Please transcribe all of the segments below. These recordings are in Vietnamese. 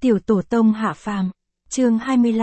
Tiểu tổ tông hạ phàm, chương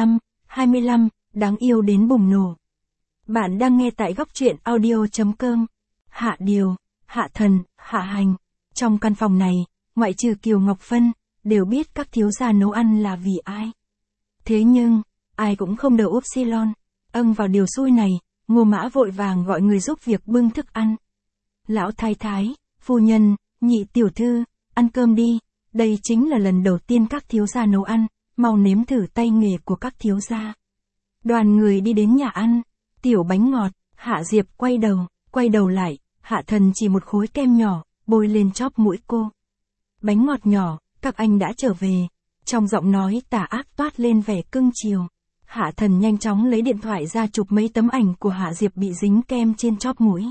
25, đáng yêu đến bùng nổ. Bạn đang nghe tại góc truyện audio.com. Hạ Điều, Hạ Thần, Hạ Hành. Trong căn phòng này, ngoại trừ Kiều Ngọc Phân, đều biết các thiếu gia nấu ăn là vì ai. Thế nhưng, ai cũng không đầu upsilon, vào điều xui này, Ngô Mã vội vàng gọi người giúp việc bưng thức ăn. Lão thái thái, phu nhân, nhị tiểu thư, ăn cơm đi, đây chính là lần đầu tiên các thiếu gia nấu ăn, mau nếm thử tay nghề của các thiếu gia. Đoàn người đi đến nhà ăn, tiểu bánh ngọt, Hạ Diệp quay đầu lại, Hạ Thần chỉ một khối kem nhỏ, bôi lên chóp mũi cô. Bánh ngọt nhỏ, các anh đã trở về. Trong giọng nói tà ác toát lên vẻ cưng chiều. Hạ Thần nhanh chóng lấy điện thoại ra chụp mấy tấm ảnh của Hạ Diệp bị dính kem trên chóp mũi.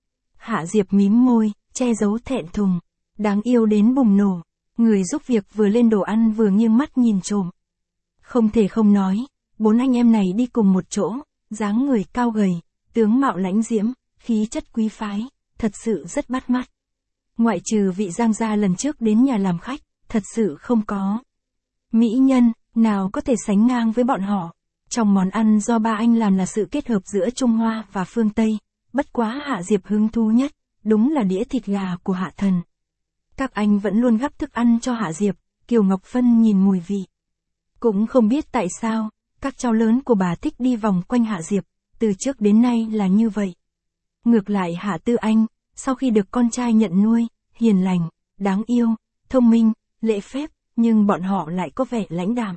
Hạ Diệp mím môi, che giấu thẹn thùng. Đáng yêu đến bùng nổ. Người giúp việc vừa lên đồ ăn vừa nghiêng mắt nhìn trộm. Không thể không nói, 4 anh em này đi cùng một chỗ, dáng người cao gầy, tướng mạo lãnh diễm, khí chất quý phái, thật sự rất bắt mắt. Ngoại trừ vị Giang gia lần trước đến nhà làm khách, thật sự không có mỹ nhân nào có thể sánh ngang với bọn họ. Trong món ăn do ba anh làm là sự kết hợp giữa Trung Hoa và phương Tây, bất quá Hạ Diệp hứng thú nhất, đúng là đĩa thịt gà của Hạ Thần. Các anh vẫn luôn gắp thức ăn cho Hạ Diệp, Kiều Ngọc Phân nhìn mùi vị. Cũng không biết tại sao, các cháu lớn của bà thích đi vòng quanh Hạ Diệp, từ trước đến nay là như vậy. Ngược lại Hạ Tư Anh, sau khi được con trai nhận nuôi, hiền lành, đáng yêu, thông minh, lễ phép, nhưng bọn họ lại có vẻ lãnh đạm.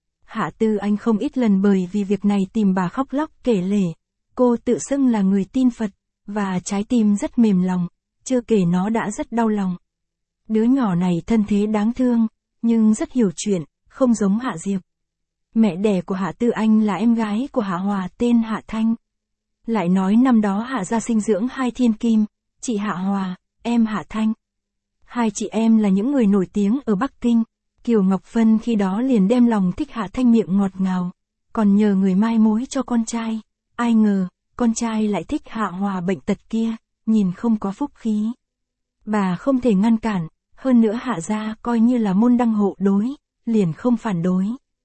Hạ Tư Anh không ít lần bởi vì việc này tìm bà khóc lóc kể lể. Cô tự xưng là người tin Phật, và trái tim rất mềm lòng, chưa kể nó đã rất đau lòng. Đứa nhỏ này thân thế đáng thương, nhưng rất hiểu chuyện, không giống Hạ Diệp. Mẹ đẻ của Hạ Tư Anh là em gái của Hạ Hòa tên Hạ Thanh. Lại nói năm đó Hạ gia sinh dưỡng hai thiên kim, chị Hạ Hòa, em Hạ Thanh. Hai chị em là những người nổi tiếng ở Bắc Kinh. Kiều Ngọc Phân khi đó liền đem lòng thích Hạ Thanh miệng ngọt ngào, còn nhờ người mai mối cho con trai. Ai ngờ, con trai lại thích Hạ Hòa bệnh tật kia, nhìn không có phúc khí. Bà không thể ngăn cản, hơn nữa Hạ gia coi như là môn đăng hộ đối, liền không phản đối.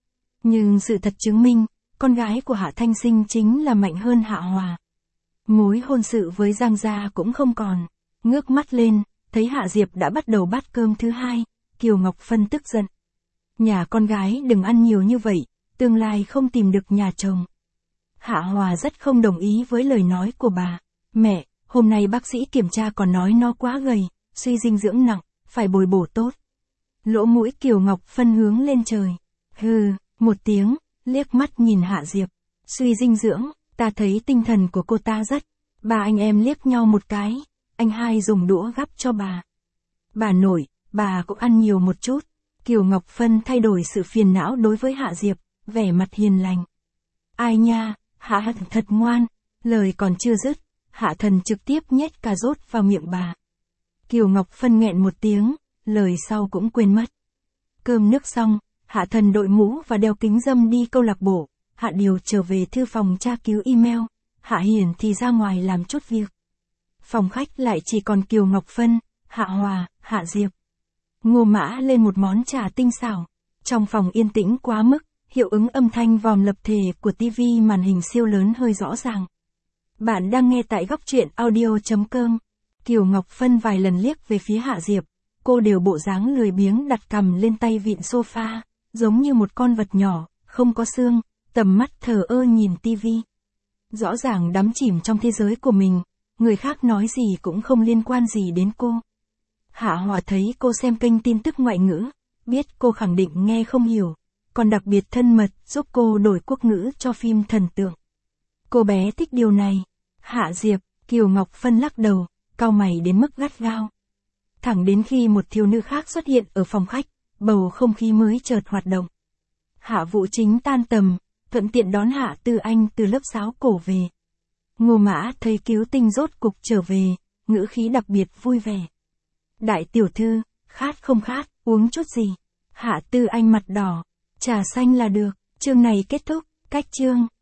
Nhưng sự thật chứng minh, con gái của Hạ Thanh sinh chính là mạnh hơn Hạ Hòa. Mối hôn sự với Giang gia cũng không còn. Ngước mắt lên, thấy Hạ Diệp đã bắt đầu bát cơm thứ hai, Kiều Ngọc Phân tức giận. Nhà con gái đừng ăn nhiều như vậy, tương lai không tìm được nhà chồng. Hạ Hòa rất không đồng ý với lời nói của bà. Mẹ, hôm nay bác sĩ kiểm tra còn nói nó quá gầy, suy dinh dưỡng nặng, phải bồi bổ tốt. Lỗ mũi Kiều Ngọc Phân hướng lên trời. Hừ, một tiếng, liếc mắt nhìn Hạ Diệp. Suy dinh dưỡng, ta thấy tinh thần của cô ta rất. Ba anh em liếc nhau một cái, anh hai dùng đũa gắp cho bà. Bà nội, bà cũng ăn nhiều một chút. Kiều Ngọc Phân thay đổi sự phiền não đối với Hạ Diệp, vẻ mặt hiền lành. Ai nha, Hạ Hận thật ngoan. Lời còn chưa dứt, Hạ Thần trực tiếp nhét cà rốt vào miệng bà. Kiều Ngọc Phân nghẹn một tiếng, lời sau cũng quên mất. Cơm nước xong, Hạ Thần đội mũ và đeo kính râm đi câu lạc bộ. Hạ Điều trở về thư phòng tra cứu email. Hạ Hiền thì ra ngoài làm chút việc. Phòng khách lại chỉ còn Kiều Ngọc Phân, Hạ Hòa, Hạ Diệp. Ngô Mã lên một món trà tinh xảo. Trong phòng yên tĩnh quá mức, hiệu ứng âm thanh vòm lập thể của TV màn hình siêu lớn hơi rõ ràng. Bạn đang nghe tại góc truyện audio.com. Kiều Ngọc Phân vài lần liếc về phía Hạ Diệp. Cô đều bộ dáng lười biếng đặt cằm lên tay vịn sofa, giống như một con vật nhỏ, không có xương, tầm mắt thờ ơ nhìn TV. Rõ ràng đắm chìm trong thế giới của mình, người khác nói gì cũng không liên quan gì đến cô. Hạ Hòa thấy cô xem kênh tin tức ngoại ngữ, biết cô khẳng định nghe không hiểu, còn đặc biệt thân mật giúp cô đổi quốc ngữ cho phim thần tượng. Cô bé thích điều này. Hạ Diệp, Kiều Ngọc Phân lắc đầu, cau mày đến mức gắt gao. Thẳng đến khi một thiếu nữ khác xuất hiện ở phòng khách, bầu không khí mới chợt hoạt động. Hạ Vũ Chính tan tầm, thuận tiện đón Hạ Tư Anh từ lớp sáo cổ về. Ngô Mã thấy cứu tinh rốt cục trở về, ngữ khí đặc biệt vui vẻ. Đại tiểu thư, khát không khát, uống chút gì? Hạ Tư Anh mặt đỏ, trà xanh là được. Chương này kết thúc, cách chương.